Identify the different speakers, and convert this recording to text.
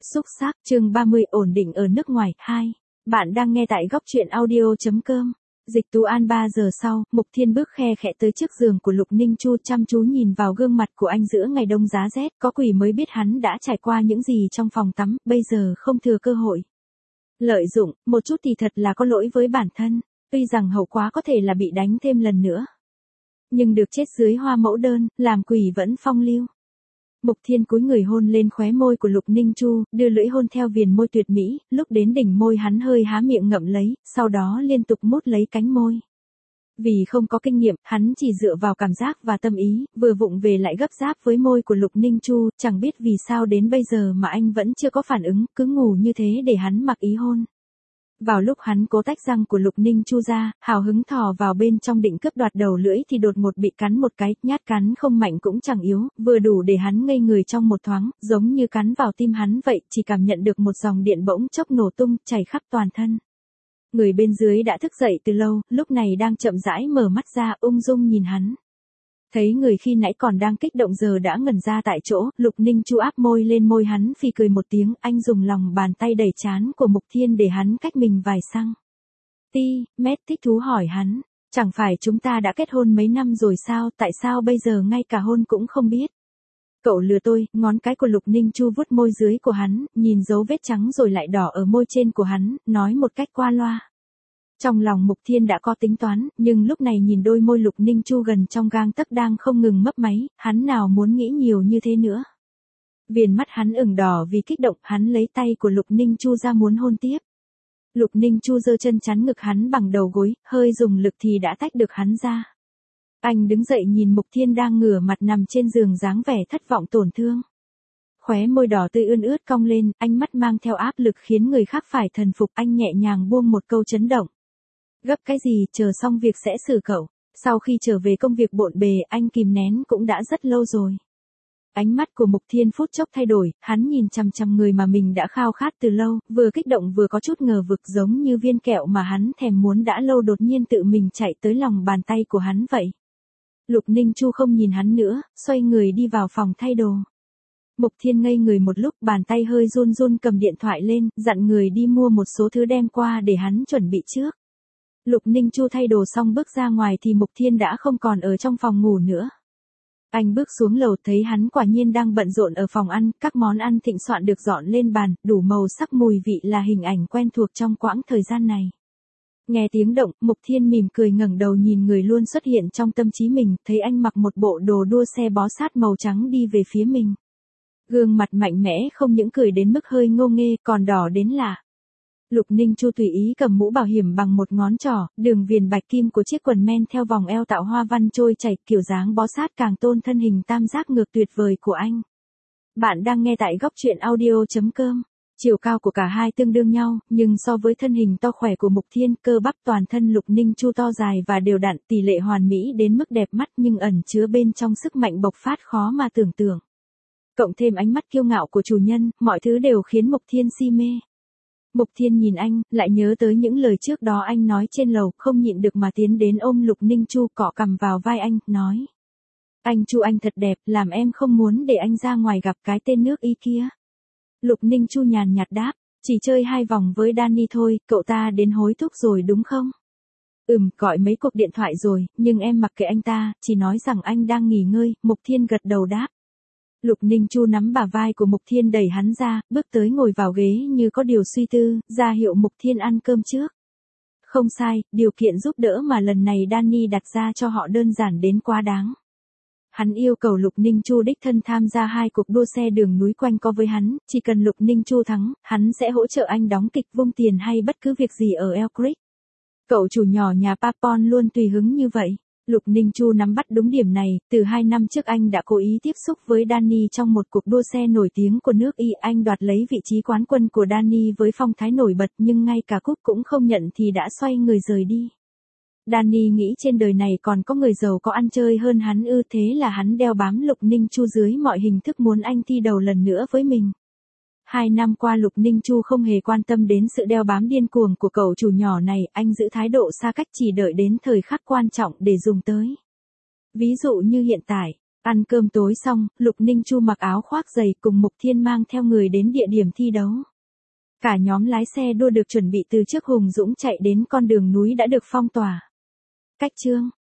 Speaker 1: Xúc xác chương 30 ổn định ở nước ngoài 2. Bạn đang nghe tại góc truyện audio.com. Dịch Tú An 3 giờ sau, Mục Thiên bước khe khẽ tới trước giường của Lục Ninh Chu chăm chú nhìn vào gương mặt của anh giữa ngày đông giá rét, có quỷ mới biết hắn đã trải qua những gì trong phòng tắm, bây giờ không thừa cơ hội. Lợi dụng, một chút thì thật là có lỗi với bản thân, tuy rằng hậu quả có thể là bị đánh thêm lần nữa. Nhưng được chết dưới hoa mẫu đơn, làm quỷ vẫn phong lưu. Mục Thiên cúi người hôn lên khóe môi của Lục Ninh Chu, đưa lưỡi hôn theo viền môi tuyệt mỹ, lúc đến đỉnh môi hắn hơi há miệng ngậm lấy, sau đó liên tục mút lấy cánh môi. Vì không có kinh nghiệm, hắn chỉ dựa vào cảm giác và tâm ý, vừa vụng về lại gấp gáp với môi của Lục Ninh Chu, chẳng biết vì sao đến bây giờ mà anh vẫn chưa có phản ứng, cứ ngủ như thế để hắn mặc ý hôn. Vào lúc hắn cố tách răng của Lục Ninh Chu ra, hào hứng thò vào bên trong định cướp đoạt đầu lưỡi thì đột ngột bị cắn một cái, nhát cắn không mạnh cũng chẳng yếu, vừa đủ để hắn ngây người trong một thoáng, giống như cắn vào tim hắn vậy, chỉ cảm nhận được một dòng điện bỗng chốc nổ tung, chảy khắp toàn thân. Người bên dưới đã thức dậy từ lâu, lúc này đang chậm rãi mở mắt ra, ung dung nhìn hắn. Thấy người khi nãy còn đang kích động giờ đã ngẩn ra tại chỗ, Lục Ninh Chu áp môi lên môi hắn phì cười một tiếng, anh dùng lòng bàn tay đẩy trán của Mục Thiên để hắn cách mình vài xăng. Mét thích thú hỏi hắn, chẳng phải chúng ta đã kết hôn mấy năm rồi sao, tại sao bây giờ ngay cả hôn cũng không biết. Cậu lừa tôi, ngón cái của Lục Ninh Chu vuốt môi dưới của hắn, nhìn dấu vết trắng rồi lại đỏ ở môi trên của hắn, nói một cách qua loa. Trong lòng Mục Thiên đã có tính toán, nhưng lúc này nhìn đôi môi Lục Ninh Chu gần trong gang tấc đang không ngừng mấp máy, hắn nào muốn nghĩ nhiều như thế nữa. Viền mắt hắn ửng đỏ vì kích động, hắn lấy tay của Lục Ninh Chu ra muốn hôn tiếp. Lục Ninh Chu giơ chân chắn ngực hắn bằng đầu gối, hơi dùng lực thì đã tách được hắn ra. Anh đứng dậy nhìn Mục Thiên đang ngửa mặt nằm trên giường dáng vẻ thất vọng tổn thương. Khóe môi đỏ tươi ươn ướt cong lên, ánh mắt mang theo áp lực khiến người khác phải thần phục, anh nhẹ nhàng buông một câu chấn động. Gấp cái gì, chờ xong việc sẽ xử cậu. Sau khi trở về công việc bộn bề, anh kìm nén cũng đã rất lâu rồi. Ánh mắt của Mục Thiên phút chốc thay đổi, hắn nhìn chằm chằm người mà mình đã khao khát từ lâu, vừa kích động vừa có chút ngờ vực, giống như viên kẹo mà hắn thèm muốn đã lâu đột nhiên tự mình chạy tới lòng bàn tay của hắn vậy. Lục Ninh Chu không nhìn hắn nữa, xoay người đi vào phòng thay đồ. Mục Thiên ngây người một lúc, bàn tay hơi run run cầm điện thoại lên, dặn người đi mua một số thứ đem qua để hắn chuẩn bị trước. Lục Ninh Chu thay đồ xong bước ra ngoài thì Mục Thiên đã không còn ở trong phòng ngủ nữa. Anh bước xuống lầu thấy hắn quả nhiên đang bận rộn ở phòng ăn, các món ăn thịnh soạn được dọn lên bàn, đủ màu sắc mùi vị là hình ảnh quen thuộc trong quãng thời gian này. Nghe tiếng động, Mục Thiên mỉm cười ngẩng đầu nhìn người luôn xuất hiện trong tâm trí mình, thấy anh mặc một bộ đồ đua xe bó sát màu trắng đi về phía mình. Gương mặt mạnh mẽ không những cười đến mức hơi ngô nghê, còn đỏ đến lạ. Lục Ninh Chu tùy ý cầm mũ bảo hiểm bằng một ngón trỏ, đường viền bạch kim của chiếc quần men theo vòng eo tạo hoa văn trôi chảy, kiểu dáng bó sát càng tôn thân hình tam giác ngược tuyệt vời của anh. Bạn đang nghe tại góc truyện audio.com. Chiều cao của cả hai tương đương nhau, nhưng so với thân hình to khỏe của Mục Thiên, cơ bắp toàn thân Lục Ninh Chu to dài và đều đặn, tỷ lệ hoàn mỹ đến mức đẹp mắt nhưng ẩn chứa bên trong sức mạnh bộc phát khó mà tưởng tượng. Cộng thêm ánh mắt kiêu ngạo của chủ nhân, mọi thứ đều khiến Mục Thiên si mê. Mục Thiên nhìn anh, lại nhớ tới những lời trước đó anh nói trên lầu, không nhịn được mà tiến đến ôm Lục Ninh Chu, cọ cằm vào vai anh, nói. Anh Chu anh thật đẹp, làm em không muốn để anh ra ngoài gặp cái tên nước y kia. Lục Ninh Chu nhàn nhạt đáp, chỉ chơi 2 vòng với Danny thôi, cậu ta đến hối thúc rồi đúng không? Gọi mấy cuộc điện thoại rồi, nhưng em mặc kệ anh ta, chỉ nói rằng anh đang nghỉ ngơi, Mục Thiên gật đầu đáp. Lục Ninh Chu nắm bả vai của Mục Thiên đẩy hắn ra, bước tới ngồi vào ghế như có điều suy tư, ra hiệu Mục Thiên ăn cơm trước. Không sai, điều kiện giúp đỡ mà lần này Danny đặt ra cho họ đơn giản đến quá đáng. Hắn yêu cầu Lục Ninh Chu đích thân tham gia 2 cuộc đua xe đường núi quanh co với hắn, chỉ cần Lục Ninh Chu thắng, hắn sẽ hỗ trợ anh đóng kịch vung tiền hay bất cứ việc gì ở Elk Creek. Cậu chủ nhỏ nhà Papon luôn tùy hứng như vậy. Lục Ninh Chu nắm bắt đúng điểm này, từ 2 năm trước anh đã cố ý tiếp xúc với Danny trong một cuộc đua xe nổi tiếng của nước Y, anh đoạt lấy vị trí quán quân của Danny với phong thái nổi bật nhưng ngay cả cúp cũng không nhận thì đã xoay người rời đi. Danny nghĩ trên đời này còn có người giàu có ăn chơi hơn hắn ư, thế là hắn đeo bám Lục Ninh Chu dưới mọi hình thức muốn anh thi đầu lần nữa với mình. 2 năm qua Lục Ninh Chu không hề quan tâm đến sự đeo bám điên cuồng của cậu chủ nhỏ này, anh giữ thái độ xa cách chỉ đợi đến thời khắc quan trọng để dùng tới. Ví dụ như hiện tại, Ăn cơm tối xong, Lục Ninh Chu mặc áo khoác dày cùng Mục Thiên mang theo người đến địa điểm thi đấu. Cả nhóm lái xe đua được chuẩn bị từ trước Hùng Dũng chạy đến con đường núi đã được phong tỏa. Cách chương